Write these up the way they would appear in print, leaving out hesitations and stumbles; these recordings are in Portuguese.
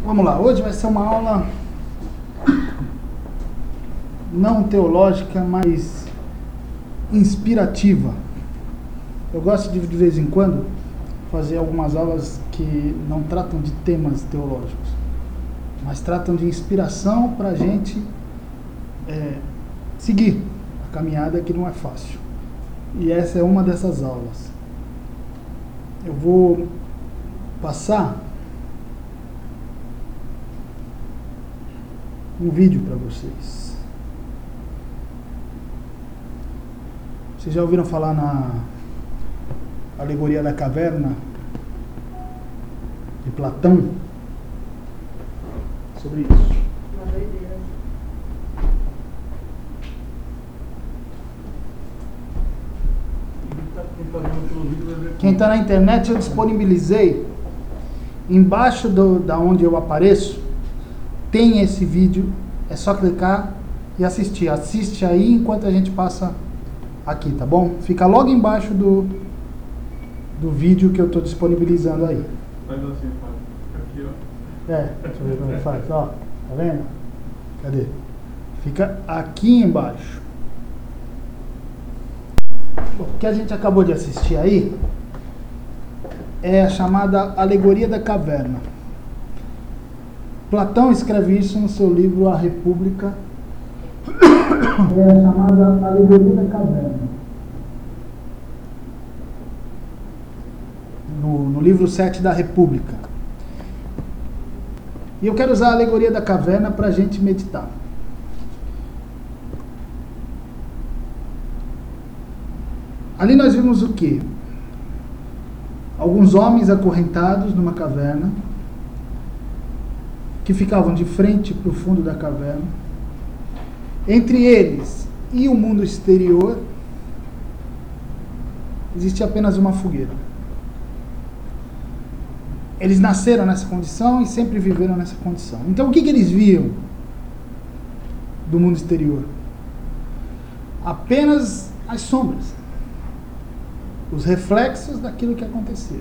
Vamos lá, hoje vai ser uma aula não teológica, mas inspirativa. Eu gosto de vez em quando fazer algumas aulas que não tratam de temas teológicos, mas tratam de inspiração para a gente seguir a caminhada que não é fácil. E essa é uma dessas aulas. Eu vou passar um vídeo para vocês. Vocês já ouviram falar na alegoria da caverna de Platão? Sobre isso. Uma doideira. Quem está na internet, eu disponibilizei embaixo da onde eu apareço, tem esse vídeo, é só clicar e assistir. Assiste aí enquanto a gente passa aqui, tá bom? Fica logo embaixo do vídeo que eu estou disponibilizando aí. Faz assim, Fábio. Aqui, ó. Deixa eu ver como é que faz, ó. Tá vendo? Cadê? Fica aqui embaixo. Bom, o que a gente acabou de assistir aí é a chamada Alegoria da Caverna. Platão escreve isso no seu livro A República. É a chamada Alegoria da Caverna. No livro 7 da República. E eu quero usar a Alegoria da Caverna para a gente meditar. Ali nós vimos o quê? Alguns homens acorrentados numa caverna, que ficavam de frente para o fundo da caverna. Entre eles e o mundo exterior, existia apenas uma fogueira. Eles nasceram nessa condição e sempre viveram nessa condição. Então o que eles viam do mundo exterior? Apenas as sombras, os reflexos daquilo que acontecia.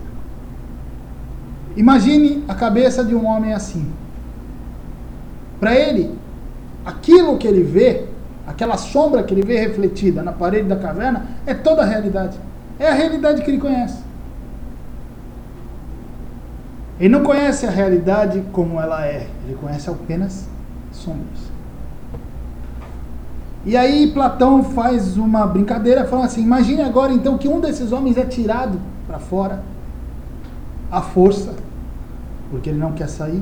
Imagine a cabeça de um homem assim. Para ele, aquilo que ele vê, aquela sombra que ele vê refletida na parede da caverna, é toda a realidade. É a realidade que ele conhece. Ele não conhece a realidade como ela é. Ele conhece apenas sombras. E aí Platão faz uma brincadeira, falando assim: imagine agora então que um desses homens é tirado para fora, à força, porque ele não quer sair.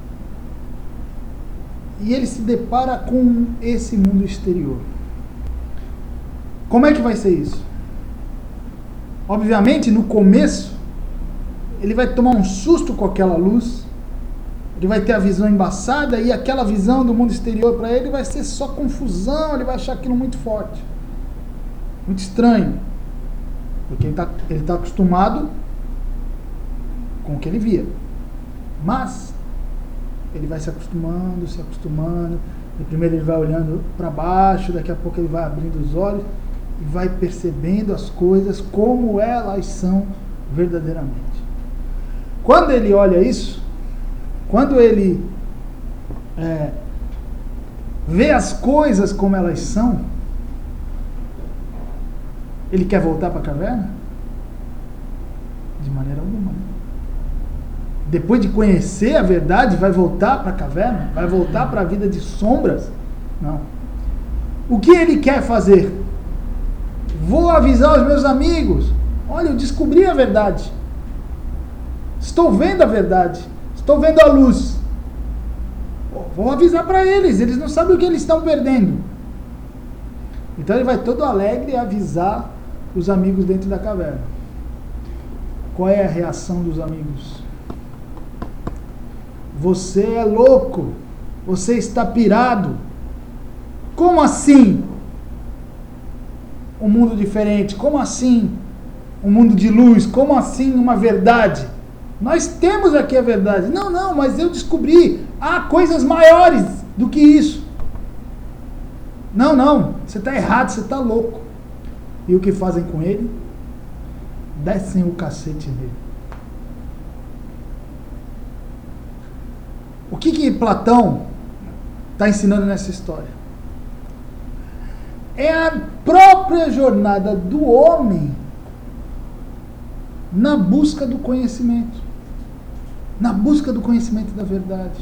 E ele se depara com esse mundo exterior. Como é que vai ser isso? Obviamente, no começo, ele vai tomar um susto com aquela luz, ele vai ter a visão embaçada, e aquela visão do mundo exterior para ele vai ser só confusão, ele vai achar aquilo muito forte, muito estranho, porque ele tá acostumado com o que ele via. Mas ele vai se acostumando, e primeiro ele vai olhando para baixo, daqui a pouco ele vai abrindo os olhos e vai percebendo as coisas como elas são verdadeiramente. Quando ele olha isso, quando ele vê as coisas como elas são, ele quer voltar para a caverna? De maneira alguma, né? Depois de conhecer a verdade, vai voltar para a caverna? Vai voltar para a vida de sombras? Não. O que ele quer fazer? Vou avisar os meus amigos. Olha, eu descobri a verdade. Estou vendo a verdade. Estou vendo a luz. Vou avisar para eles. Eles não sabem o que eles estão perdendo. Então ele vai todo alegre avisar os amigos dentro da caverna. Qual é a reação dos amigos? Você é louco. Você está pirado. Como assim? Um mundo diferente. Como assim? Um mundo de luz. Como assim uma verdade? Nós temos aqui a verdade. Não, mas eu descobri. Há coisas maiores do que isso. Não. Você está errado, você está louco. E o que fazem com ele? Descem o cacete nele. O que Platão está ensinando nessa história? É a própria jornada do homem na busca do conhecimento. Na busca do conhecimento da verdade.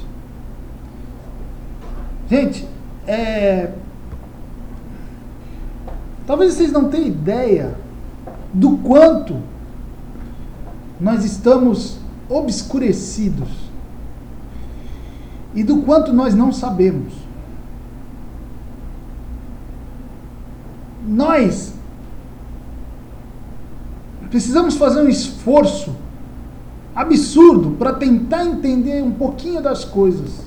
Gente, talvez vocês não tenham ideia do quanto nós estamos obscurecidos e do quanto nós não sabemos. Nós precisamos fazer um esforço absurdo para tentar entender um pouquinho das coisas.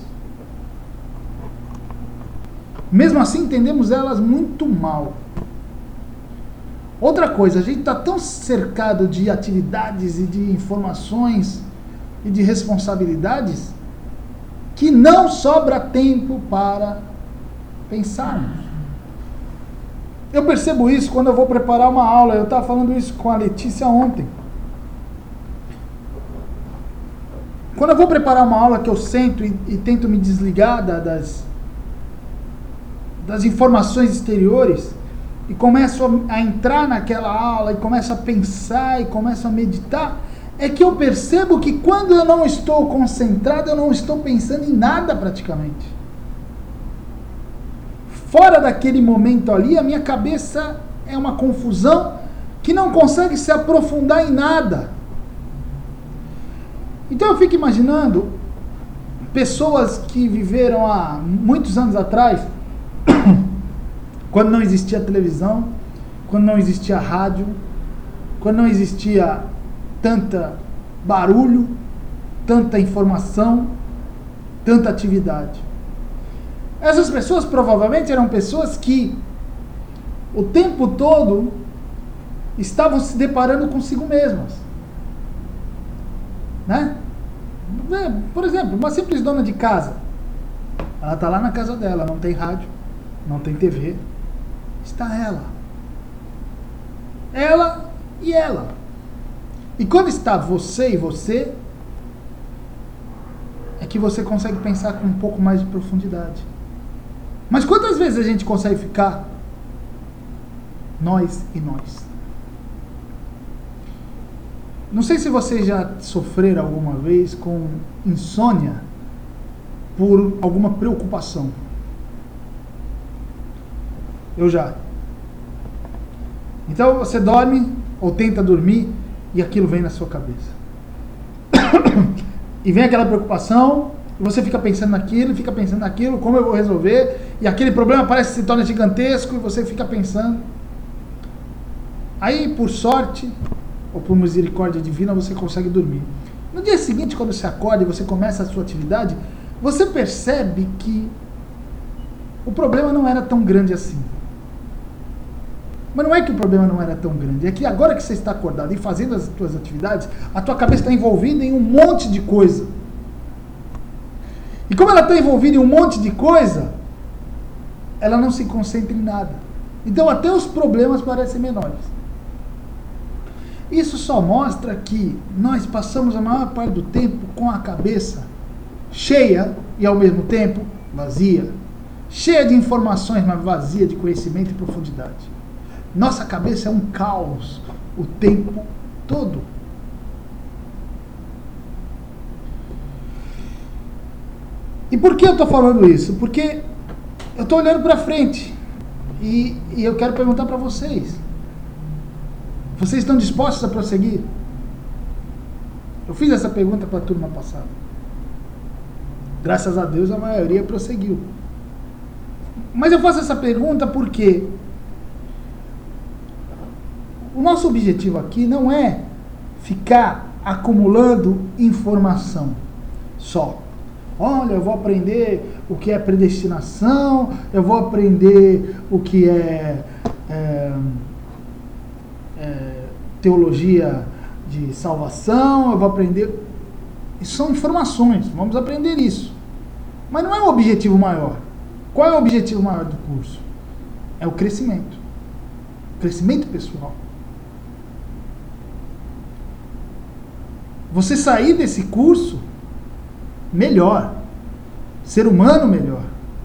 Mesmo assim, entendemos elas muito mal. Outra coisa, a gente está tão cercado de atividades e de informações e de responsabilidades que não sobra tempo para pensarmos. Eu percebo isso quando eu vou preparar uma aula. Eu estava falando isso com a Letícia ontem. Quando eu vou preparar uma aula que eu sento e tento me desligar das informações exteriores e começo a entrar naquela aula e começo a pensar e começo a meditar, é que eu percebo que quando eu não estou concentrado, eu não estou pensando em nada praticamente. Fora daquele momento ali, a minha cabeça é uma confusão que não consegue se aprofundar em nada. Então eu fico imaginando pessoas que viveram há muitos anos atrás, quando não existia televisão, quando não existia rádio, quando não existia tanta barulho, tanta informação, tanta atividade. Essas pessoas provavelmente eram pessoas que o tempo todo estavam se deparando consigo mesmas. Né? Por exemplo, uma simples dona de casa. Ela está lá na casa dela, não tem rádio, não tem TV. Está ela. Ela e ela. E quando está você e você, é que você consegue pensar com um pouco mais de profundidade. Mas quantas vezes a gente consegue ficar nós e nós? Não sei se vocês já sofreram alguma vez com insônia por alguma preocupação. Eu já. Então você dorme ou tenta dormir e aquilo vem na sua cabeça. E vem aquela preocupação, e você fica pensando naquilo, como eu vou resolver, e aquele problema parece que se torna gigantesco e você fica pensando. Aí, por sorte, ou por misericórdia divina, você consegue dormir. No dia seguinte, quando você acorda e você começa a sua atividade, você percebe que o problema não era tão grande assim. Mas não é que o problema não era tão grande, é que agora que você está acordado e fazendo as suas atividades, a tua cabeça está envolvida em um monte de coisa. E como ela está envolvida em um monte de coisa, ela não se concentra em nada. Então até os problemas parecem menores. Isso só mostra que nós passamos a maior parte do tempo com a cabeça cheia e ao mesmo tempo vazia. Cheia de informações, mas vazia de conhecimento e profundidade. Nossa cabeça é um caos o tempo todo. E por que eu estou falando isso? Porque eu estou olhando para frente e eu quero perguntar para vocês. Vocês estão dispostos a prosseguir? Eu fiz essa pergunta para a turma passada. Graças a Deus a maioria prosseguiu. Mas eu faço essa pergunta porque o nosso objetivo aqui não é ficar acumulando informação só. Olha, eu vou aprender o que é predestinação, eu vou aprender o que é teologia de salvação, eu vou aprender... Isso são informações, vamos aprender isso. Mas não é o objetivo maior. Qual é o objetivo maior do curso? É o crescimento. Crescimento pessoal. Você sair desse curso melhor. ser humano melhor,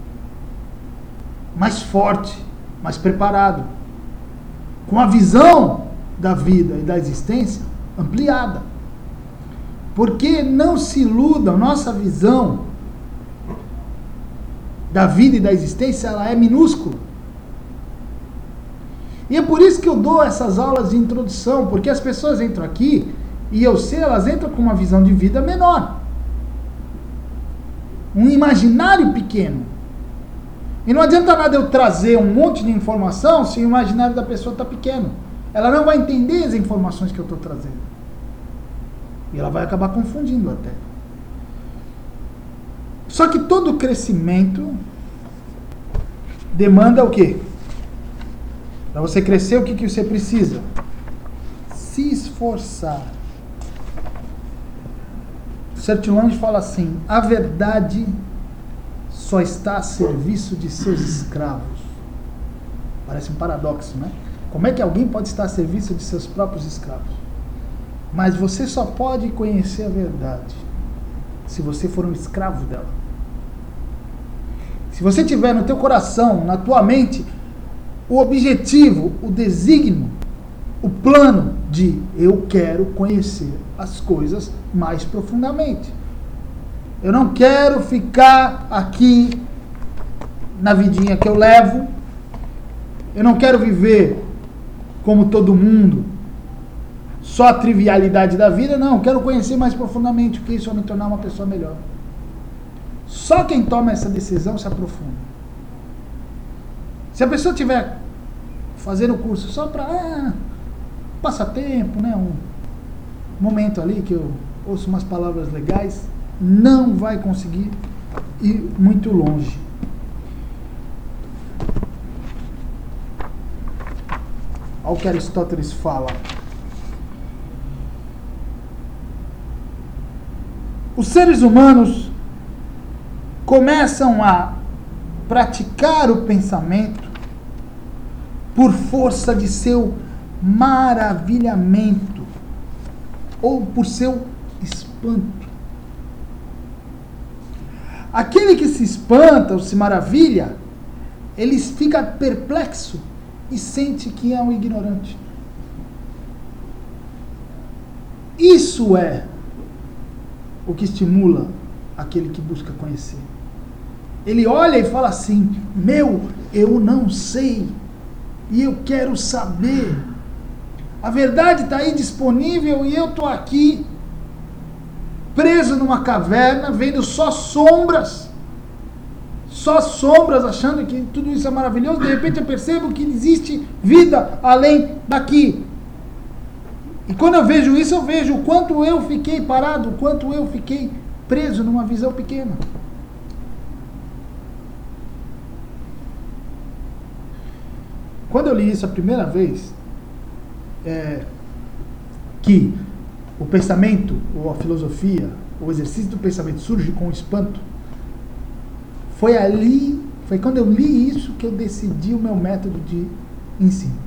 mais forte, mais preparado, com a visão da vida e da existência ampliada. Porque não se iludam, nossa visão da vida e da existência, ela é minúscula. E é por isso que eu dou essas aulas de introdução, porque as pessoas entram aqui, e eu sei, elas entram com uma visão de vida menor. Um imaginário pequeno. E não adianta nada eu trazer um monte de informação se o imaginário da pessoa está pequeno. Ela não vai entender as informações que eu estou trazendo. E ela vai acabar confundindo até. Só que todo crescimento demanda o quê? Para você crescer, o que você precisa? Se esforçar. Sertilange fala assim: a verdade só está a serviço de seus escravos. Parece um paradoxo, né? Como é que alguém pode estar a serviço de seus próprios escravos? Mas você só pode conhecer a verdade se você for um escravo dela. Se você tiver no teu coração, na tua mente, o objetivo, o desígnio, o plano de eu quero conhecer as coisas mais profundamente. Eu não quero ficar aqui na vidinha que eu levo. Eu não quero viver como todo mundo, só a trivialidade da vida. Não, eu quero conhecer mais profundamente, porque isso vai me tornar uma pessoa melhor. Só quem toma essa decisão se aprofunda. Se a pessoa estiver fazendo o curso só para passatempo, né, um momento ali que eu ouço umas palavras legais, não vai conseguir ir muito longe. Olha o que Aristóteles fala. Os seres humanos começam a praticar o pensamento por força de seu maravilhamento ou por seu espanto. Aquele que se espanta ou se maravilha, ele fica perplexo e sente que é um ignorante. Isso é o que estimula aquele que busca conhecer. Ele olha e fala assim: eu não sei e eu quero saber. A verdade está aí disponível e eu estou aqui preso numa caverna, vendo só sombras, achando que tudo isso é maravilhoso. De repente eu percebo que existe vida além daqui. E quando eu vejo isso, eu vejo o quanto eu fiquei parado, o quanto eu fiquei preso numa visão pequena. Quando eu li isso a primeira vez, que o pensamento, ou a filosofia, o exercício do pensamento surge com o espanto, foi quando eu li isso que eu decidi o meu método de ensino.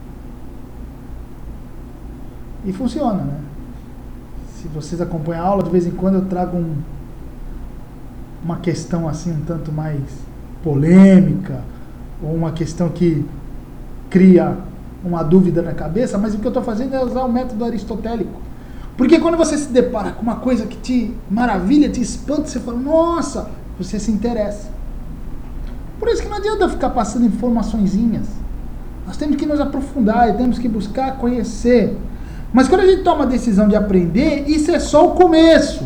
E funciona, né? Se vocês acompanham a aula, de vez em quando eu trago uma questão assim um tanto mais polêmica, ou uma questão que cria uma dúvida na cabeça, mas o que eu estou fazendo é usar o método aristotélico. Porque quando você se depara com uma coisa que te maravilha, te espanta, você fala, nossa, você se interessa. Por isso que não adianta ficar passando informaçõezinhas. Nós temos que nos aprofundar e temos que buscar conhecer. Mas quando a gente toma a decisão de aprender, isso é só o começo.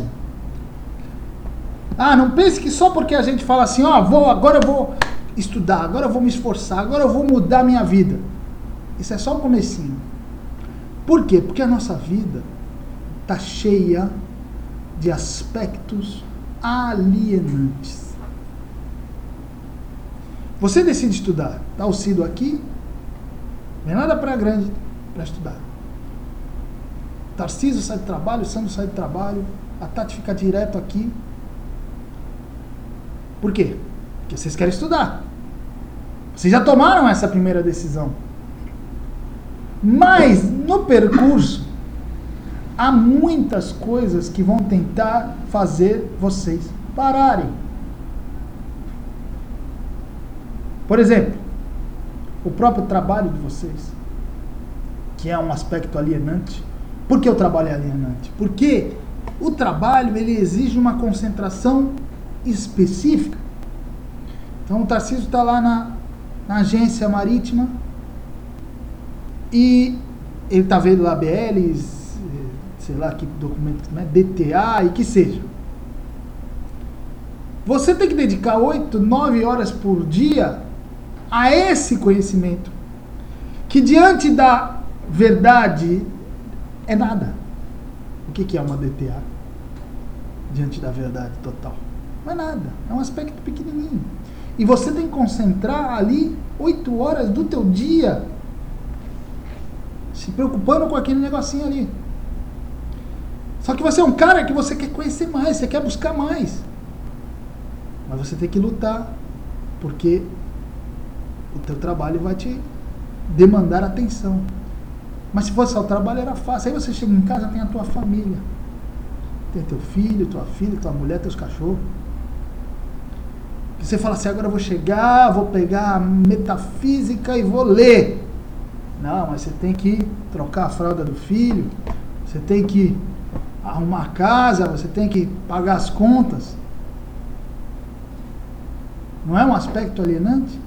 Não pense que só porque a gente fala assim, agora eu vou estudar, agora eu vou me esforçar, agora eu vou mudar minha vida. Isso é só o comecinho. Por quê? Porque a nossa vida está cheia de aspectos alienantes. Você decide estudar, está o Cido aqui, não é nada para grande para estudar. Tarcísio sai do trabalho, o Sandro sai do trabalho, a Tati fica direto aqui. Por quê? Porque vocês querem estudar. Vocês já tomaram essa primeira decisão. Mas, no percurso, há muitas coisas que vão tentar fazer vocês pararem. Por exemplo, o próprio trabalho de vocês, que é um aspecto alienante. Por que o trabalho é alienante? Porque o trabalho ele exige uma concentração específica. Então o Tarcísio está lá na agência marítima e ele está vendo lá BLs, sei lá que documento, né, DTA e que seja. Você tem que dedicar 8, 9 horas por dia a esse conhecimento, que diante da verdade é nada. O que é uma DTA? Diante da verdade total. Não é nada, é um aspecto pequenininho. E você tem que concentrar ali 8 horas do teu dia se preocupando com aquele negocinho ali. Só que você é um cara que você quer conhecer mais, você quer buscar mais. Mas você tem que lutar, porque o teu trabalho vai te demandar atenção. Mas se fosse só o trabalho era fácil. Aí você chega em casa, tem a tua família. Tem teu filho, tua filha, tua mulher, teus cachorros. E você fala assim, agora eu vou chegar, vou pegar a metafísica e vou ler. Não, mas você tem que trocar a fralda do filho, você tem que arrumar a casa, você tem que pagar as contas. Não é um aspecto alienante?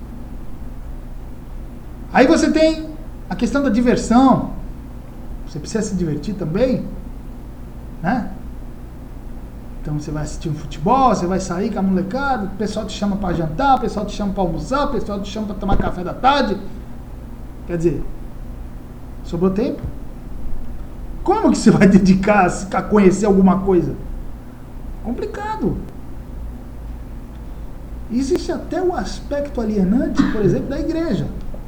Aí você tem a questão da diversão. Você precisa se divertir também, né? Então você vai assistir um futebol, você vai sair com a molecada, o pessoal te chama para jantar, o pessoal te chama para almoçar, o pessoal te chama para tomar café da tarde. Quer dizer, sobrou tempo? Como que você vai dedicar a conhecer alguma coisa? Complicado. Existe até o aspecto alienante, por exemplo, da igreja.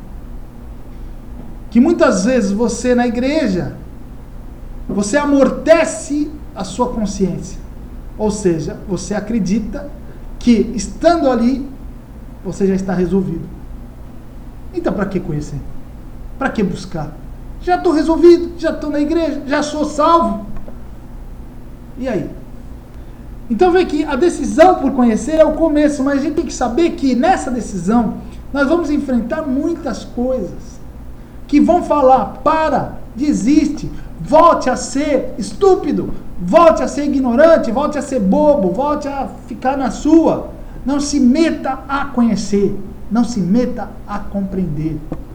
Que muitas vezes você na igreja, você amortece a sua consciência. Ou seja, você acredita que estando ali, você já está resolvido. Então para que conhecer? Para que buscar? Já estou resolvido, já estou na igreja, já sou salvo. E aí? Então vê que a decisão por conhecer é o começo, mas a gente tem que saber que nessa decisão nós vamos enfrentar muitas coisas que vão falar, para, desiste, volte a ser estúpido, volte a ser ignorante, volte a ser bobo, volte a ficar na sua. Não se meta a conhecer, não se meta a compreender.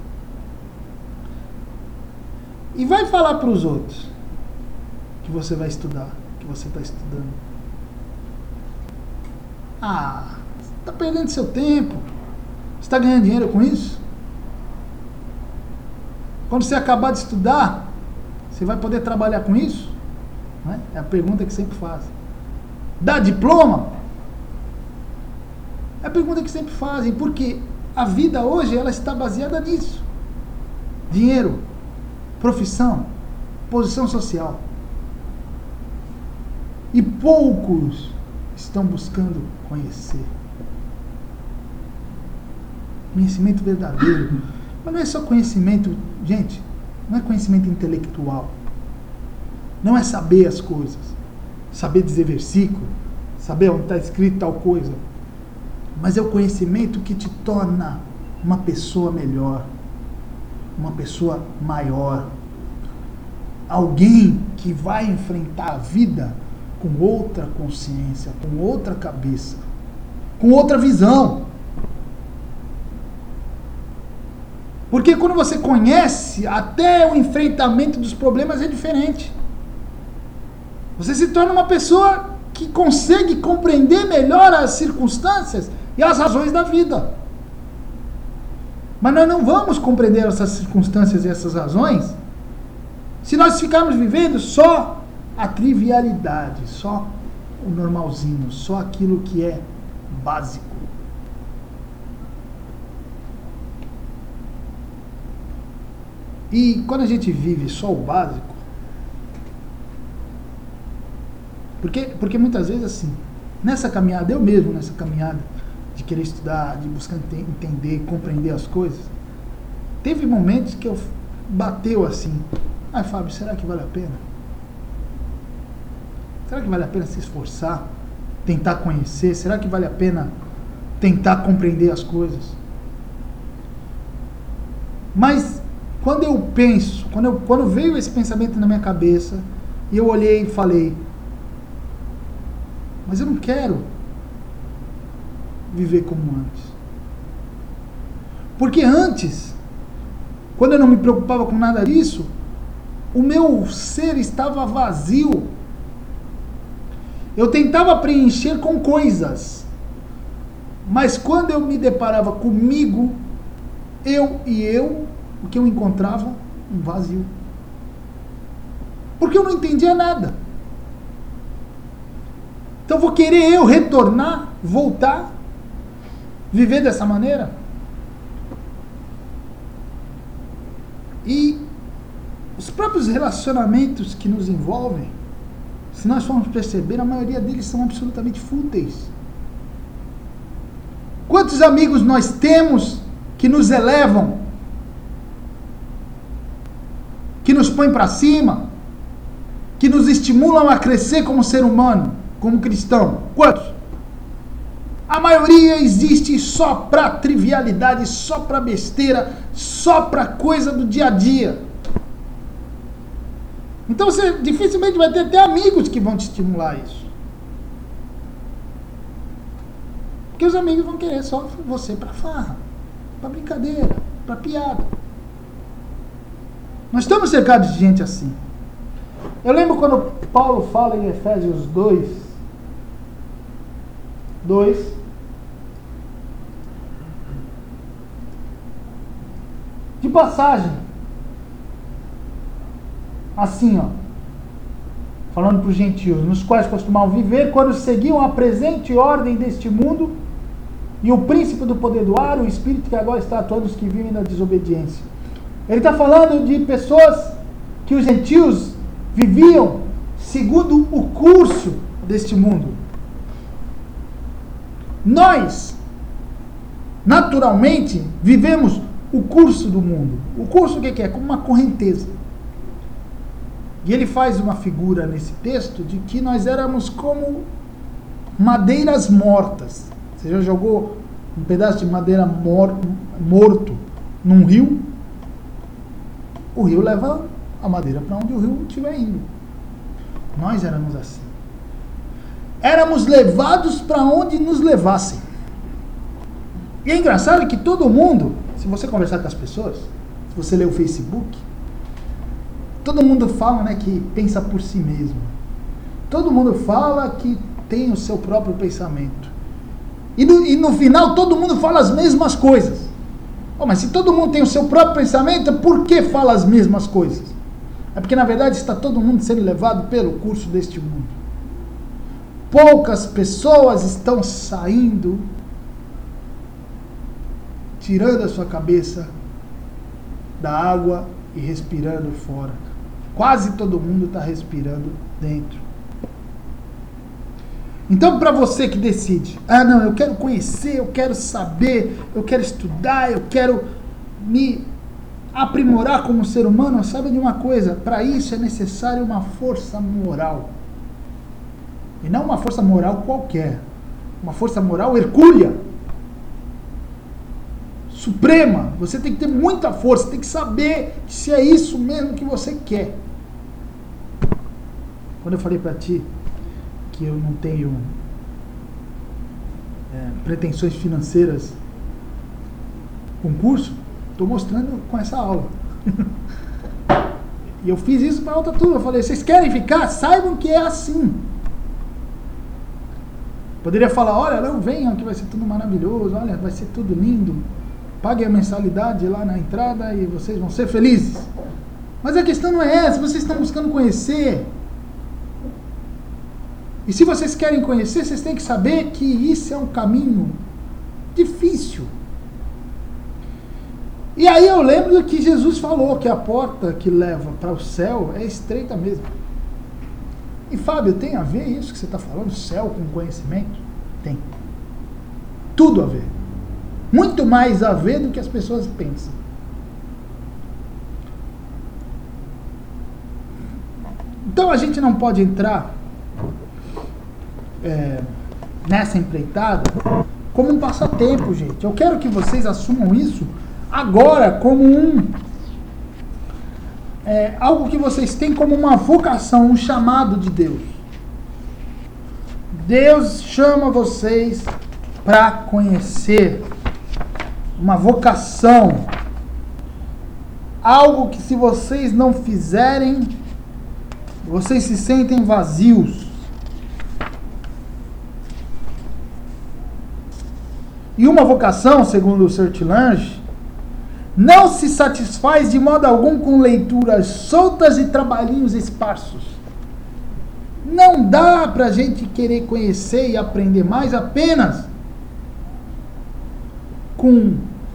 E vai falar para os outros que você vai estudar, que você está estudando. Ah, você está perdendo seu tempo. Você está ganhando dinheiro com isso? Quando você acabar de estudar, você vai poder trabalhar com isso? Não é? É a pergunta que sempre fazem. Dá diploma? É a pergunta que sempre fazem, porque a vida hoje ela está baseada nisso. Dinheiro, profissão, posição social. E poucos estão buscando conhecer. Conhecimento verdadeiro. Mas não é só conhecimento, gente, não é conhecimento intelectual. Não é saber as coisas. Saber dizer versículo, saber onde está escrito tal coisa. Mas é o conhecimento que te torna uma pessoa melhor, uma pessoa maior. Alguém que vai enfrentar a vida com outra consciência, com outra cabeça, com outra visão. Porque quando você conhece, até o enfrentamento dos problemas é diferente. Você se torna uma pessoa que consegue compreender melhor as circunstâncias e as razões da vida. Mas nós não vamos compreender essas circunstâncias e essas razões se nós ficarmos vivendo só a trivialidade, só o normalzinho, só aquilo que é básico. E quando a gente vive só o básico, porque muitas vezes assim, nessa caminhada, eu mesmo nessa caminhada de querer estudar, de buscar entender, compreender as coisas, teve momentos que eu bateu assim, Fábio, será que vale a pena? Será que vale a pena se esforçar, tentar conhecer? Será que vale a pena tentar compreender as coisas? Mas quando eu penso, quando veio esse pensamento na minha cabeça, e eu olhei e falei, mas eu não quero viver como antes. Porque antes, quando eu não me preocupava com nada disso, o meu ser estava vazio. Eu tentava preencher com coisas, mas quando eu me deparava comigo, o que eu encontrava? Um vazio. Porque eu não entendia nada. Então vou querer eu retornar, voltar, viver dessa maneira? E os próprios relacionamentos que nos envolvem, se nós formos perceber, a maioria deles são absolutamente fúteis. Quantos amigos nós temos que nos elevam, que nos põem para cima, que nos estimulam a crescer como ser humano, como cristão? Quantos? A maioria existe só para trivialidade, só para besteira, só para coisa do dia a dia. Então você dificilmente vai ter até amigos que vão te estimular a isso. Porque os amigos vão querer só você para farra, para brincadeira, para piada. Nós estamos cercados de gente assim. Eu lembro quando Paulo fala em Efésios 2, de passagem, assim, ó, falando para os gentios, nos quais costumavam viver quando seguiam a presente ordem deste mundo e o príncipe do poder do ar, o espírito que agora está atuando nos que vivem na desobediência. Ele está falando de pessoas que os gentios viviam segundo o curso deste mundo. Nós, naturalmente, vivemos o curso do mundo. O curso o que é? Como uma correnteza. E ele faz uma figura nesse texto de que nós éramos como madeiras mortas. Você já jogou um pedaço de madeira morto num rio? O rio leva a madeira para onde o rio estiver indo. Nós éramos assim. Éramos levados para onde nos levassem. E é engraçado que todo mundo, se você conversar com as pessoas, se você ler o Facebook, todo mundo fala, né, que pensa por si mesmo. Todo mundo fala que tem o seu próprio pensamento. E no final todo mundo fala as mesmas coisas. Oh, mas se todo mundo tem o seu próprio pensamento, por que fala as mesmas coisas? É porque na verdade está todo mundo sendo levado pelo curso deste mundo. Poucas pessoas estão saindo, tirando a sua cabeça da água e respirando fora. Quase todo mundo está respirando dentro. Então, para você que decide, não, eu quero conhecer, eu quero saber, eu quero estudar, eu quero me aprimorar como ser humano, sabe de uma coisa? Para isso é necessário uma força moral. E não uma força moral qualquer. Uma força moral hercúlea. Suprema. Você tem que ter muita força, tem que saber se é isso mesmo que você quer. Quando eu falei para ti que eu não tenho pretensões financeiras com curso, estou mostrando com essa aula. E eu fiz isso para outra turma. Eu falei, vocês querem ficar? Saibam que é assim. Poderia falar, olha, não venham que vai ser tudo maravilhoso, olha, vai ser tudo lindo. Paguem a mensalidade lá na entrada e vocês vão ser felizes. Mas a questão não é essa, vocês estão buscando conhecer. E se vocês querem conhecer, vocês têm que saber que isso é um caminho difícil. E aí eu lembro que Jesus falou que a porta que leva para o céu é estreita mesmo. E Fábio, tem a ver isso que você está falando, céu com conhecimento? Tem. Tudo a ver. Muito mais a ver do que as pessoas pensam. Então a gente não pode entrar nessa empreitada como um passatempo, gente. Eu quero que vocês assumam isso agora como algo que vocês têm como uma vocação, um chamado de Deus. Deus chama vocês para conhecer, uma vocação, algo que se vocês não fizerem, vocês se sentem vazios. E uma vocação, segundo o Sr. Lange, não se satisfaz de modo algum com leituras soltas e trabalhinhos esparsos. Não dá para a gente querer conhecer e aprender mais apenas com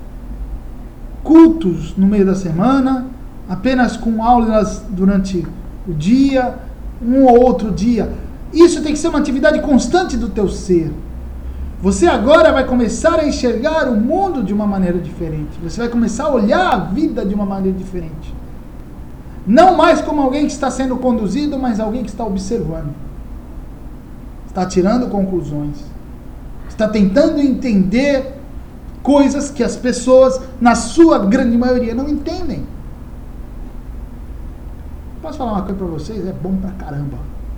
cultos no meio da semana, apenas com aulas durante o dia, um ou outro dia. Isso tem que ser uma atividade constante do teu ser. Você agora vai começar a enxergar o mundo de uma maneira diferente. Você vai começar a olhar a vida de uma maneira diferente. Não mais como alguém que está sendo conduzido, mas alguém que está observando. Está tirando conclusões. Está tentando entender coisas que as pessoas, na sua grande maioria, não entendem. Posso falar uma coisa para vocês? É bom pra caramba.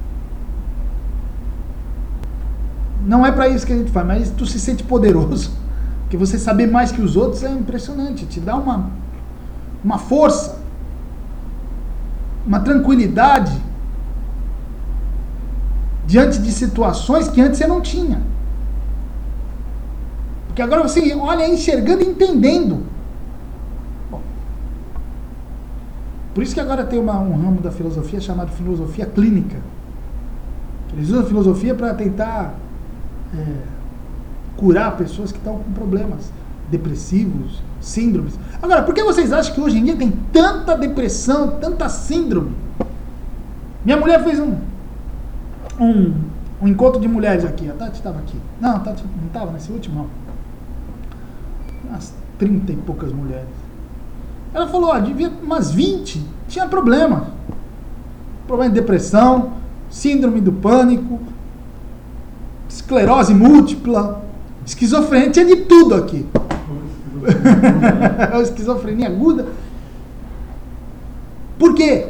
Não é para isso que a gente faz, mas tu se sente poderoso. Porque você saber mais que os outros é impressionante. Te dá uma força, uma tranquilidade diante de situações que antes você não tinha. Porque agora você olha enxergando e entendendo. Bom, por isso que agora tem um ramo da filosofia chamado filosofia clínica. Eles usam a filosofia para tentar curar pessoas que estão com problemas depressivos, síndromes. Agora, por que vocês acham que hoje em dia tem tanta depressão, tanta síndrome? Minha mulher fez um encontro de mulheres aqui. A Tati estava aqui. Não, a Tati não estava nesse último, não. Umas 30 e poucas mulheres. Ela falou, devia umas 20 tinha problema. Problema de depressão, síndrome do pânico, esclerose múltipla, esquizofrenia, tinha de tudo aqui. Esquizofrenia aguda. Por quê?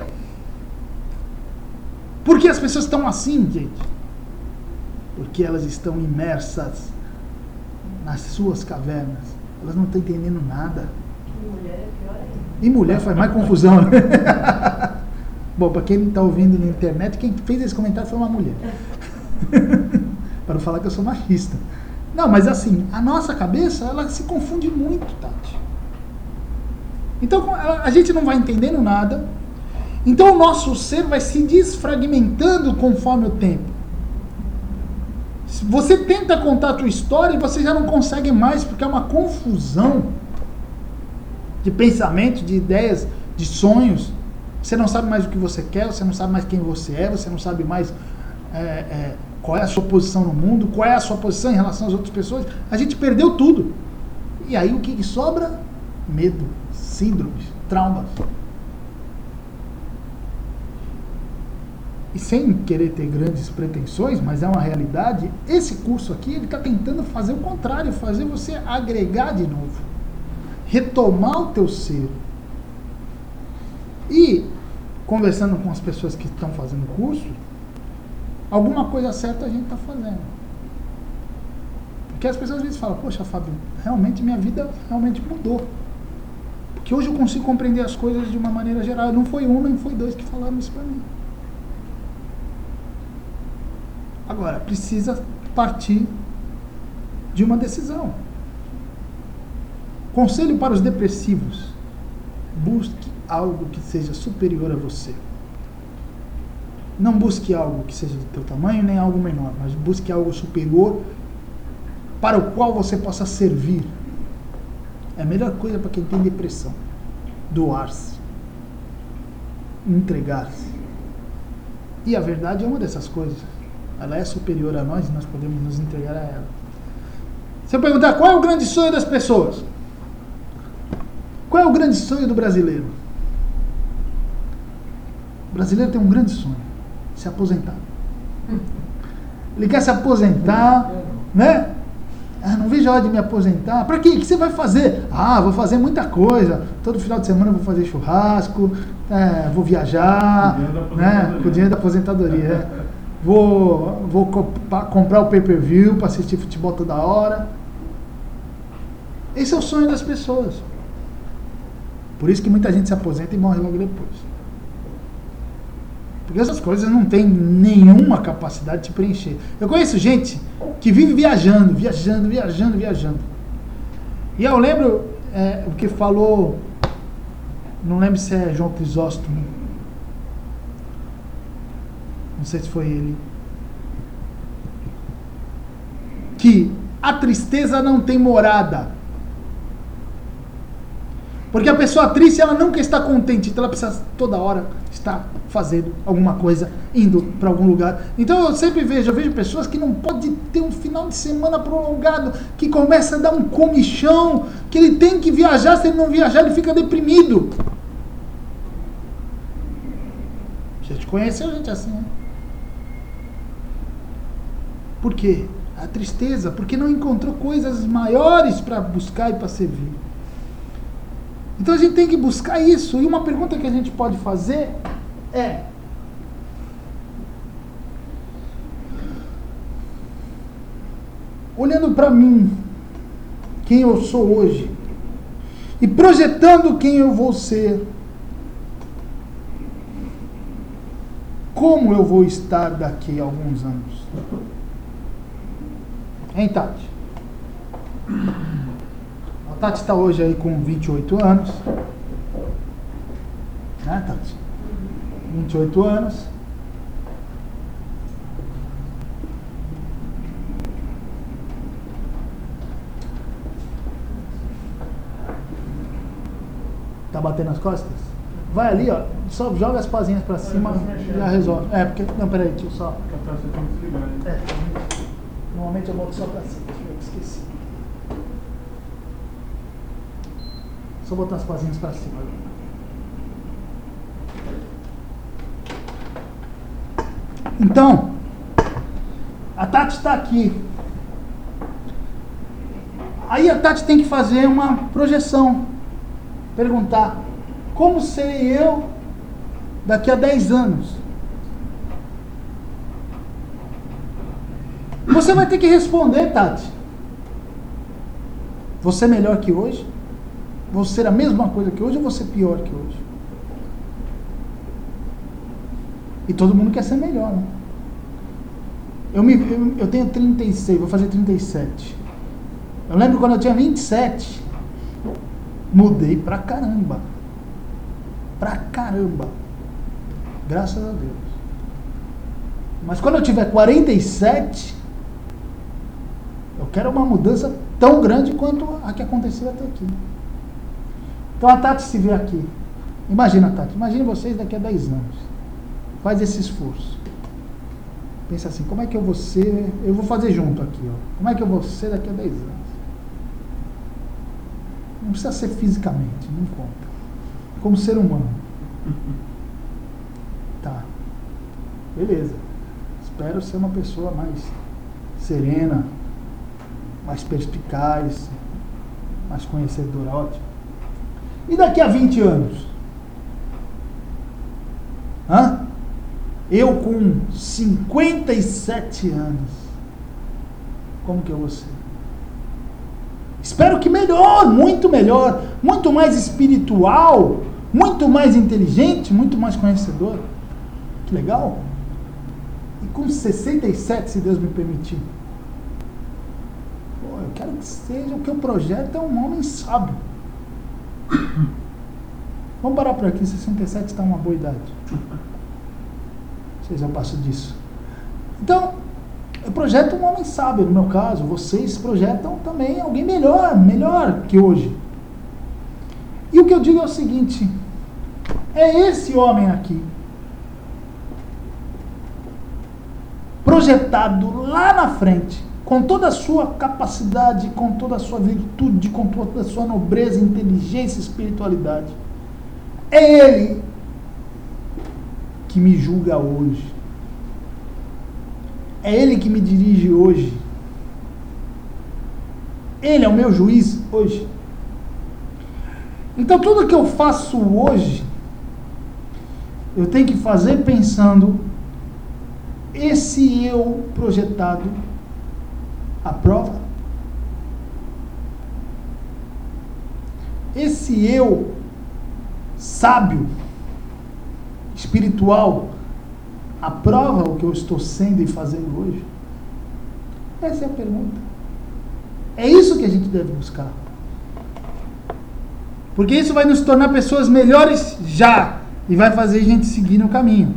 Por que as pessoas estão assim, gente? Porque elas estão imersas nas suas cavernas. Elas não estão entendendo nada. E mulher é pior ainda. E mulher faz mais confusão, né? Bom, para quem está ouvindo na internet, quem fez esse comentário foi uma mulher. Para não falar que eu sou machista. Não, mas assim, a nossa cabeça, ela se confunde muito, Tati. Então, a gente não vai entendendo nada. Então, o nosso ser vai se desfragmentando conforme o tempo. Você tenta contar a tua história e você já não consegue mais, porque é uma confusão de pensamentos, de ideias, de sonhos. Você não sabe mais o que você quer, você não sabe mais quem você é, você não sabe mais qual é a sua posição no mundo, qual é a sua posição em relação às outras pessoas. A gente perdeu tudo. E aí o que sobra? Medo, síndromes, traumas. E sem querer ter grandes pretensões, mas é uma realidade, esse curso aqui, ele está tentando fazer o contrário, fazer você agregar de novo. Retomar o teu ser. E, conversando com as pessoas que estão fazendo o curso, alguma coisa certa a gente está fazendo. Porque as pessoas às vezes falam, poxa, Fábio, realmente minha vida realmente mudou. Porque hoje eu consigo compreender as coisas de uma maneira geral. Não foi um, nem foi dois que falaram isso para mim. Agora, precisa partir de uma decisão. Conselho para os depressivos. Busque algo que seja superior a você. Não busque algo que seja do teu tamanho, nem algo menor, mas busque algo superior para o qual você possa servir. É a melhor coisa para quem tem depressão. Doar-se. Entregar-se. E a verdade é uma dessas coisas. Ela é superior a nós e nós podemos nos entregar a ela. Se eu perguntar qual é o grande sonho das pessoas? Qual é o grande sonho do brasileiro? O brasileiro tem um grande sonho. Se aposentar. Ele quer se aposentar, né? Não vejo vejo a hora de me aposentar. Para quê? O que você vai fazer? Ah, vou fazer muita coisa. Todo final de semana eu vou fazer churrasco, vou viajar, com o dinheiro da aposentadoria. Vou comprar o pay-per-view para assistir futebol toda hora. Esse é o sonho das pessoas. Por isso que muita gente se aposenta e morre logo depois. Porque essas coisas não têm nenhuma capacidade de te preencher. Eu conheço gente que vive viajando. E eu lembro o que falou, não lembro se é João Crisóstomo, não sei se foi ele, que a tristeza não tem morada. Porque a pessoa triste, ela nunca está contente, então ela precisa toda hora estar fazendo alguma coisa, indo para algum lugar. Então eu vejo pessoas que não podem ter um final de semana prolongado, que começa a dar um comichão, que ele tem que viajar, se ele não viajar ele fica deprimido. A gente conheceu gente assim, né? Por quê? A tristeza, porque não encontrou coisas maiores para buscar e para servir. Então a gente tem que buscar isso. E uma pergunta que a gente pode fazer é: olhando para mim, quem eu sou hoje, e projetando quem eu vou ser, como eu vou estar daqui a alguns anos? Hein, Tati? A Tati está hoje aí com 28 anos. Né, Tati? 28 anos. Tá batendo as costas? Vai ali, ó. Só joga as pazinhas pra cima e já resolve. Porque... Não, peraí, deixa eu só... Normalmente eu boto só pra cima. Deixa eu esqueci. Só botar as pazinhas pra cima. Então, a Tati está aqui. Aí a Tati tem que fazer uma projeção. Perguntar: como serei eu daqui a 10 anos? Você vai ter que responder, Tati. Você é melhor que hoje? Vou ser a mesma coisa que hoje ou vou ser pior que hoje? E todo mundo quer ser melhor, né? Eu tenho 36, vou fazer 37. Eu lembro quando eu tinha 27, mudei pra caramba. Pra caramba. Graças a Deus. Mas quando eu tiver 47, eu quero uma mudança tão grande quanto a que aconteceu até aqui. Então a Tati se vê aqui. Imagina, Tati, imagine vocês daqui a 10 anos. Faz esse esforço. Pensa assim, como é que eu vou ser? Eu vou fazer junto aqui, ó. Como é que eu vou ser daqui a 10 anos? Não precisa ser fisicamente, não conta. Como ser humano. Tá. Beleza. Espero ser uma pessoa mais serena, mais perspicaz, mais conhecedora, ótimo. E daqui a 20 anos? Eu com 57 anos, como que eu vou ser? Espero que melhor, muito mais espiritual, muito mais inteligente, muito mais conhecedor. Que legal. E com 67, se Deus me permitir. Eu quero que seja, o que eu projeto é um homem sábio. Vamos parar por aqui, 67 está uma boa idade. Vocês já passam disso. Então, eu projeto um homem sábio, no meu caso. Vocês projetam também alguém melhor que hoje. E o que eu digo é o seguinte: é esse homem aqui, projetado lá na frente, com toda a sua capacidade, com toda a sua virtude, com toda a sua nobreza, inteligência e espiritualidade. É ele que me julga hoje. É ele que me dirige hoje. Ele é o meu juiz hoje. Então tudo que eu faço hoje, eu tenho que fazer pensando, esse eu projetado aprova? Esse eu sábio, espiritual, aprova o que eu estou sendo e fazendo hoje? Essa é a pergunta. É isso que a gente deve buscar. Porque isso vai nos tornar pessoas melhores já. E vai fazer a gente seguir no caminho.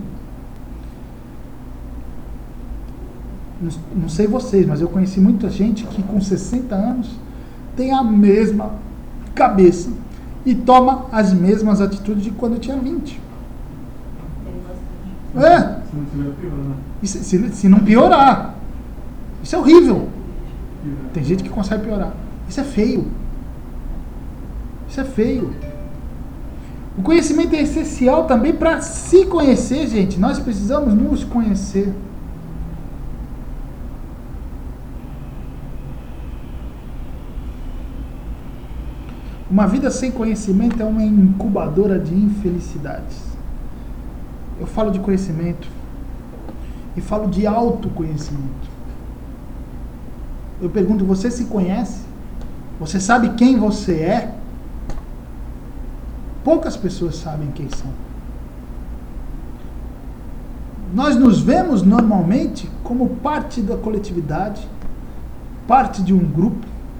Não sei vocês, mas eu conheci muita gente que com 60 anos tem a mesma cabeça e toma as mesmas atitudes de quando tinha 20. É. Se não tiver pior, né? Se não piorar. Isso é horrível. Tem gente que consegue piorar. Isso é feio. Isso é feio. O conhecimento é essencial também para se conhecer, gente. Nós precisamos nos conhecer. Uma vida sem conhecimento é uma incubadora de infelicidades. Eu falo de conhecimento e falo de autoconhecimento. Eu pergunto, você se conhece? Você sabe quem você é? Poucas pessoas sabem quem são. Nós nos vemos normalmente como parte da coletividade, parte de um grupo.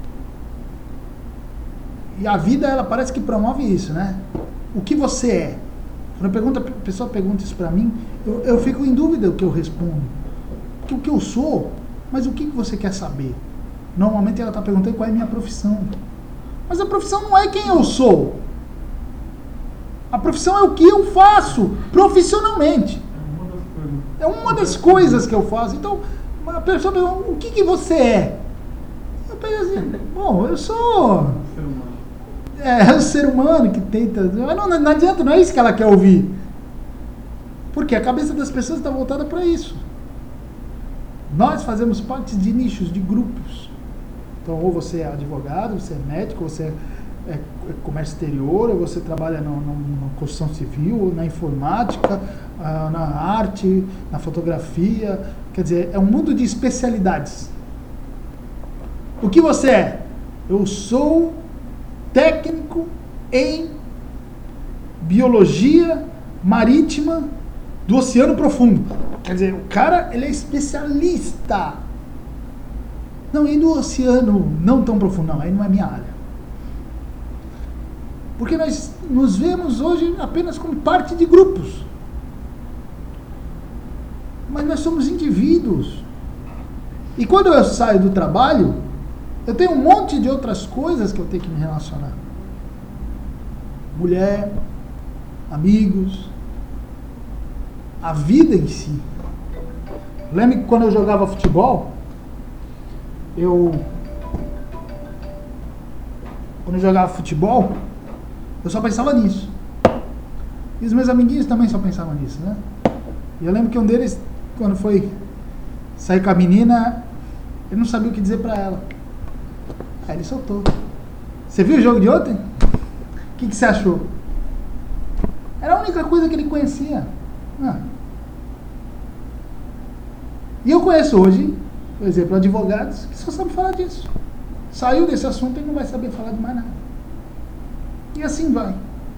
E a vida, ela parece que promove isso, né? O que você é? Quando a pessoa pergunta isso para mim, eu fico em dúvida o que eu respondo. O que eu sou, mas o que você quer saber? Normalmente ela está perguntando qual é a minha profissão. Mas a profissão não é quem eu sou. A profissão é o que eu faço profissionalmente. É uma das coisas que eu faço. Então, a pessoa pergunta, o que você é? Eu penso assim, bom, eu sou... É o ser humano que tenta... Não adianta, não é isso que ela quer ouvir. Porque a cabeça das pessoas está voltada para isso. Nós fazemos parte de nichos, de grupos. Então, ou você é advogado, você é médico, você é comércio exterior, ou você trabalha na construção civil, na informática, na arte, na fotografia. Quer dizer, é um mundo de especialidades. O que você é? Eu sou técnico em biologia marítima do Oceano Profundo. Quer dizer, o cara, ele é especialista. Não, e do oceano não tão profundo? Não, aí não é minha área. Porque nós nos vemos hoje apenas como parte de grupos. Mas nós somos indivíduos. E quando eu saio do trabalho, eu tenho um monte de outras coisas que eu tenho que me relacionar. Mulher, amigos, a vida em si. Lembro que quando eu jogava futebol, quando eu jogava futebol, eu só pensava nisso. E os meus amiguinhos também só pensavam nisso, né? E eu lembro que um deles, quando foi sair com a menina, ele não sabia o que dizer pra ela. Aí ele soltou. Você viu o jogo de ontem? O que você achou? Era a única coisa que ele conhecia. E eu conheço hoje, por exemplo, advogados que só sabem falar disso. Saiu desse assunto e não vai saber falar de mais nada. E assim vai.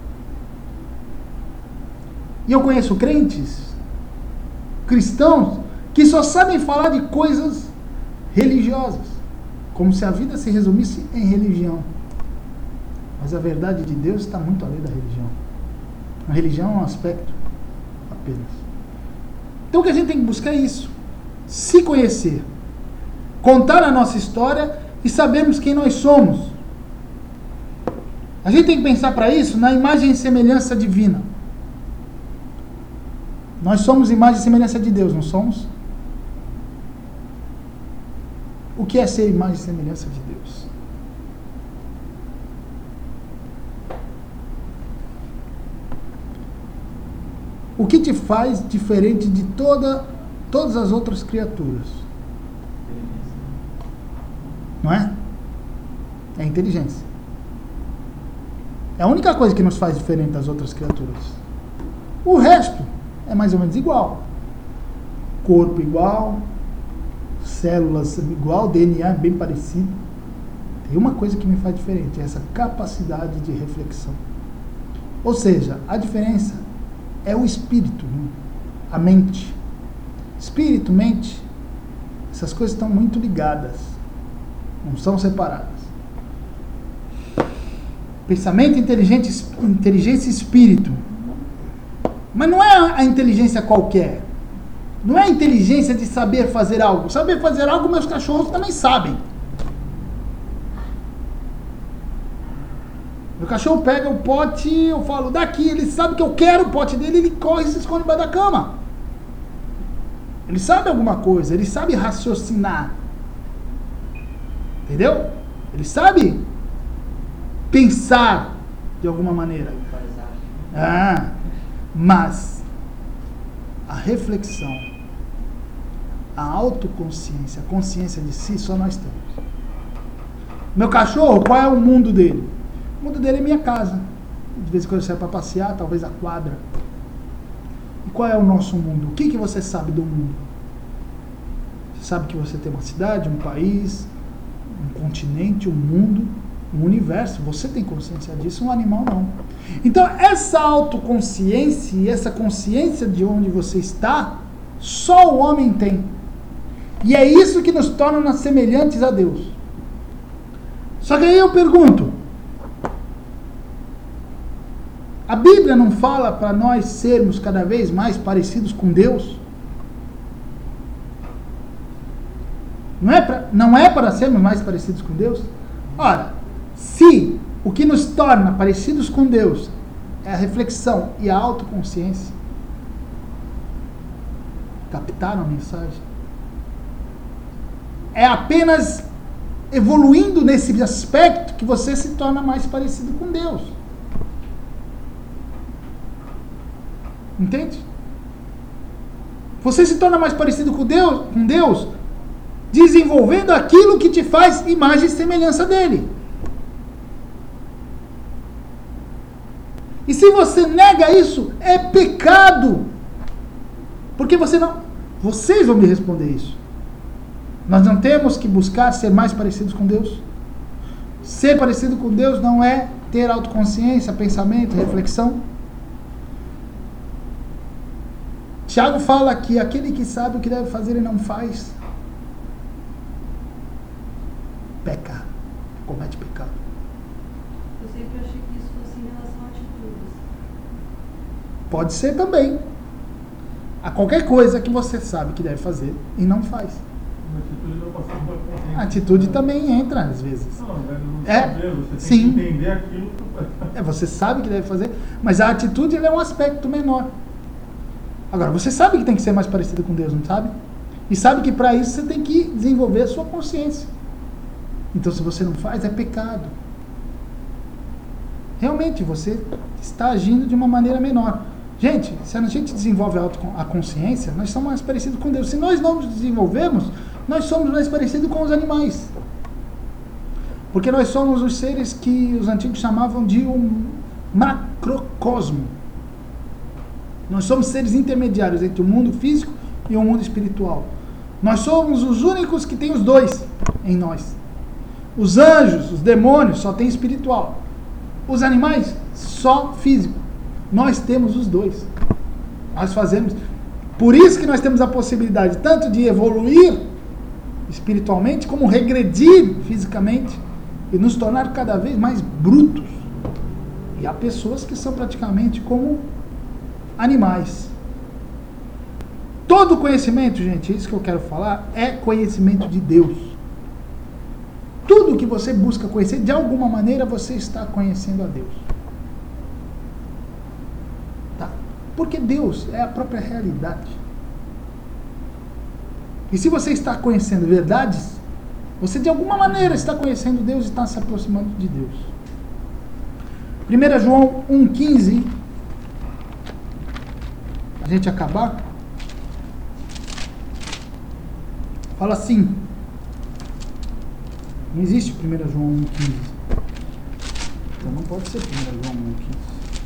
E eu conheço crentes, cristãos, que só sabem falar de coisas religiosas. Como se a vida se resumisse em religião. Mas a verdade de Deus está muito além da religião. A religião é um aspecto apenas. Então o que a gente tem que buscar é isso. Se conhecer. Contar a nossa história e sabermos quem nós somos. A gente tem que pensar para isso na imagem e semelhança divina. Nós somos imagem e semelhança de Deus, não somos? O que é ser imagem e semelhança de Deus? O que te faz diferente de todas as outras criaturas? Não é? É a inteligência. É a única coisa que nos faz diferente das outras criaturas. O resto é mais ou menos igual. Corpo igual, células igual, DNA bem parecido. Tem uma coisa que me faz diferente, é essa capacidade de reflexão. Ou seja, a diferença é o espírito, né? A mente. Espírito, mente, essas coisas estão muito ligadas, não são separadas. Pensamento, inteligência e espírito. Mas não é a inteligência qualquer. Não é a inteligência de saber fazer algo. Saber fazer algo, meus cachorros também sabem. Meu cachorro pega o pote, eu falo, daqui, ele sabe que eu quero o pote dele, ele corre e se esconde debaixo da cama. Ele sabe alguma coisa, ele sabe raciocinar. Entendeu? Ele sabe pensar de alguma maneira. Mas a reflexão, a autoconsciência, a consciência de si, só nós temos. Meu cachorro, qual é o mundo dele? O mundo dele é minha casa. De vez em quando eu saio para passear, talvez a quadra. E qual é o nosso mundo? O que você sabe do mundo? Você sabe que você tem uma cidade, um país, um continente, um mundo, um universo. Você tem consciência disso, um animal não. Então, essa autoconsciência e essa consciência de onde você está, só o homem tem. E é isso que nos torna semelhantes a Deus. Só que aí eu pergunto, a Bíblia não fala para nós sermos cada vez mais parecidos com Deus? Não é para sermos mais parecidos com Deus? Ora, se o que nos torna parecidos com Deus é a reflexão e a autoconsciência, captaram a mensagem? É apenas evoluindo nesse aspecto que você se torna mais parecido com Deus. Entende? Você se torna mais parecido com Deus, desenvolvendo aquilo que te faz imagem e semelhança dele. E se você nega isso, é pecado. Porque vocês vão me responder isso. Nós não temos que buscar ser mais parecidos com Deus. Ser parecido com Deus não é ter autoconsciência, pensamento, reflexão. Tiago fala que aquele que sabe o que deve fazer e não faz, peca, comete pecado. Eu sempre achei que isso fosse em relação a atitudes. Pode ser também. A qualquer coisa que você sabe que deve fazer e não faz. A atitude também entra às vezes. Não saber, você tem que entender aquilo. Você sabe que deve fazer, mas a atitude é um aspecto menor. Agora, você sabe que tem que ser mais parecido com Deus, não sabe? E sabe que para isso você tem que desenvolver a sua consciência. Então, se você não faz, é pecado. Realmente, você está agindo de uma maneira menor. Gente, se a gente desenvolve a consciência, nós somos mais parecidos com Deus. Se nós não nos desenvolvemos, nós somos mais parecidos com os animais. Porque nós somos os seres que os antigos chamavam de um macrocosmo. Nós somos seres intermediários entre o mundo físico e o mundo espiritual. Nós somos os únicos que têm os dois em nós. Os anjos, os demônios, só têm espiritual. Os animais, só físico. Nós temos os dois. Nós fazemos. Por isso que nós temos a possibilidade tanto de evoluir espiritualmente, como regredir fisicamente e nos tornar cada vez mais brutos. E há pessoas que são praticamente como animais. Todo conhecimento, gente, é isso que eu quero falar, é conhecimento de Deus. Tudo que você busca conhecer, de alguma maneira você está conhecendo a Deus. Tá? Porque Deus é a própria realidade. E se você está conhecendo verdades, você de alguma maneira está conhecendo Deus e está se aproximando de Deus. 1 João 1,15, a gente acabar, fala assim: Não existe 1 João 1,15. Então não pode ser 1 João 1,15.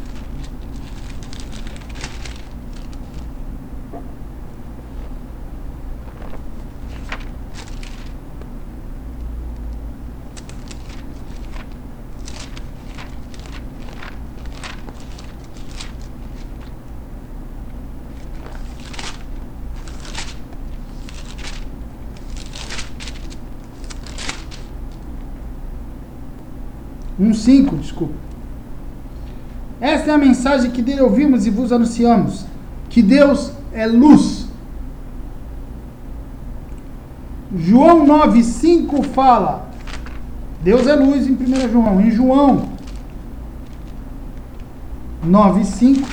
Desculpa. Esta é a mensagem que dele ouvimos e vos anunciamos, que Deus é luz. João 9,5 fala, Deus é luz em 1 João. Em João 9,5,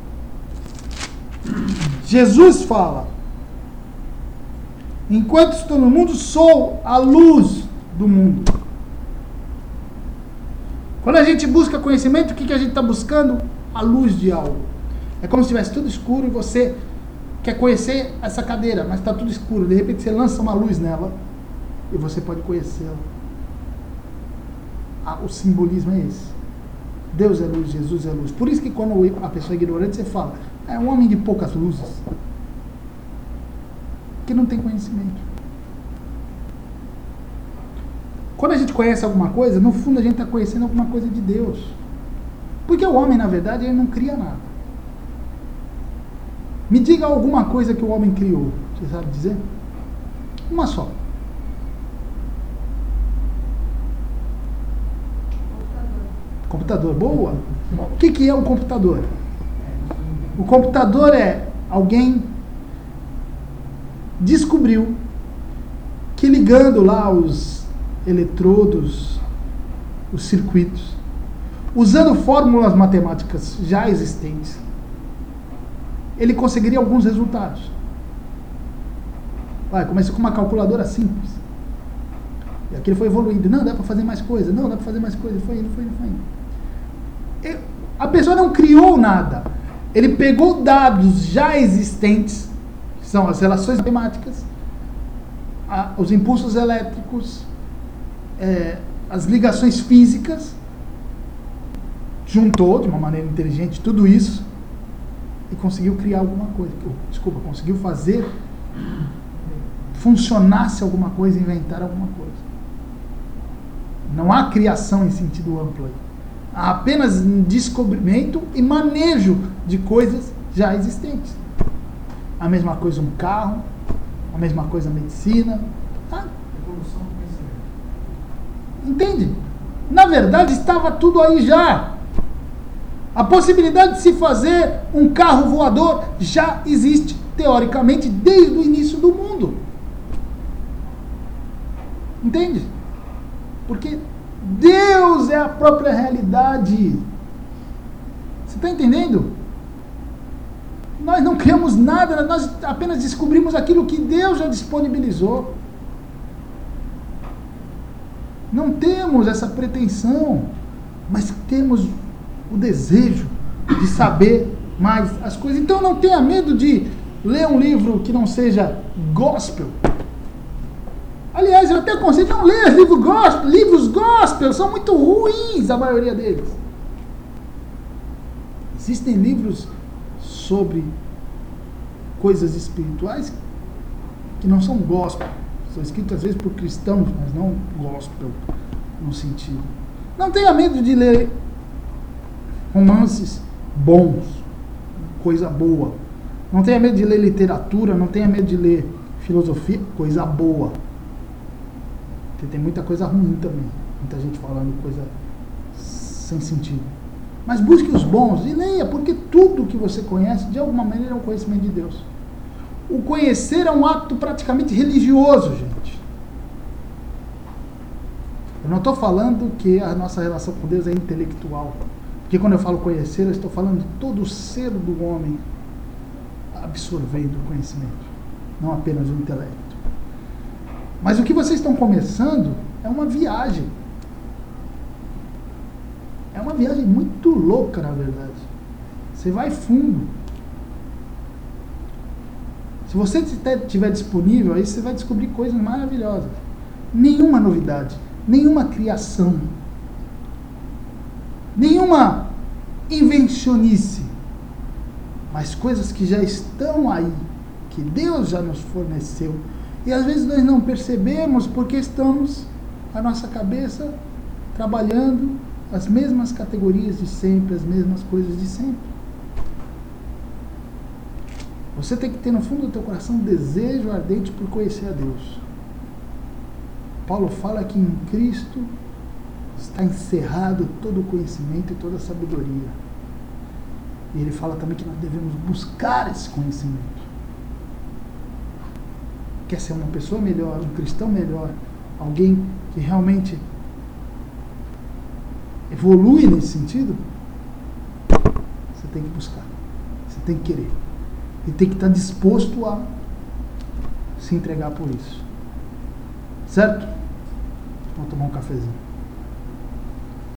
Jesus fala, enquanto estou no mundo, sou a luz do mundo. Quando a gente busca conhecimento, o que a gente está buscando? A luz de algo. É como se estivesse tudo escuro e você quer conhecer essa cadeira, mas está tudo escuro. De repente você lança uma luz nela e você pode conhecê-la. O simbolismo é esse. Deus é luz, Jesus é luz. Por isso que quando a pessoa é ignorante, você fala, é um homem de poucas luzes. Que não tem conhecimento. Quando a gente conhece alguma coisa, no fundo a gente está conhecendo alguma coisa de Deus. Porque o homem, na verdade, ele não cria nada. Me diga alguma coisa que o homem criou. Você sabe dizer? Uma só. Computador. Boa. O que é um computador? O computador é alguém descobriu que ligando lá os eletrodos, os circuitos, usando fórmulas matemáticas já existentes, ele conseguiria alguns resultados. Começou com uma calculadora simples. E aquilo foi evoluindo. Não, dá para fazer mais coisa. Não, dá para fazer mais coisa. Foi indo. A pessoa não criou nada. Ele pegou dados já existentes, que são as relações matemáticas, os impulsos elétricos, as ligações físicas, juntou de uma maneira inteligente tudo isso e conseguiu criar alguma coisa. Conseguiu fazer funcionasse alguma coisa, inventar alguma coisa. Não há criação em sentido amplo aí. Há apenas descobrimento e manejo de coisas já existentes. A mesma coisa um carro, a mesma coisa a medicina. Tá? Evolução do pensamento. Entende? Na verdade, estava tudo aí já. A possibilidade de se fazer um carro voador já existe, teoricamente, desde o início do mundo. Entende? Porque Deus é a própria realidade. Você está entendendo? Nós não criamos nada, nós apenas descobrimos aquilo que Deus já disponibilizou. Não temos essa pretensão, mas temos o desejo de saber mais as coisas. Então não tenha medo de ler um livro que não seja gospel. Aliás, eu até aconselho, não leia livros gospel, são muito ruins a maioria deles. Existem livros sobre coisas espirituais que não são gospel, são escritos às vezes por cristãos, mas não gospel no sentido. Não tenha medo de ler romances bons, coisa boa. Não tenha medo de ler literatura, não tenha medo de ler filosofia, coisa boa. Porque tem muita coisa ruim também. Muita gente falando coisa sem sentido. Mas busque os bons e leia, porque tudo que você conhece, de alguma maneira, é um conhecimento de Deus. O conhecer é um ato praticamente religioso, gente. Eu não estou falando que a nossa relação com Deus é intelectual. Porque quando eu falo conhecer, eu estou falando de todo o ser do homem absorvendo o conhecimento. Não apenas o intelecto. Mas o que vocês estão começando é uma viagem. É uma viagem muito louca, na verdade. Você vai fundo. Se você estiver disponível, aí você vai descobrir coisas maravilhosas. Nenhuma novidade. nenhuma criação, nenhuma invencionice, mas coisas que já estão aí, que Deus já nos forneceu. E às vezes nós não percebemos porque estamos, a nossa cabeça, trabalhando as mesmas categorias de sempre, as mesmas coisas de sempre. Você tem que ter no fundo do teu coração um desejo ardente por conhecer a Deus. Paulo fala que em Cristo está encerrado todo o conhecimento e toda a sabedoria. E ele fala também que nós devemos buscar esse conhecimento. Quer ser uma pessoa melhor, um cristão melhor, alguém que realmente evolui nesse sentido? Você tem que buscar, você tem que querer. E tem que estar disposto a se entregar por isso. Certo? Vamos tomar um cafezinho.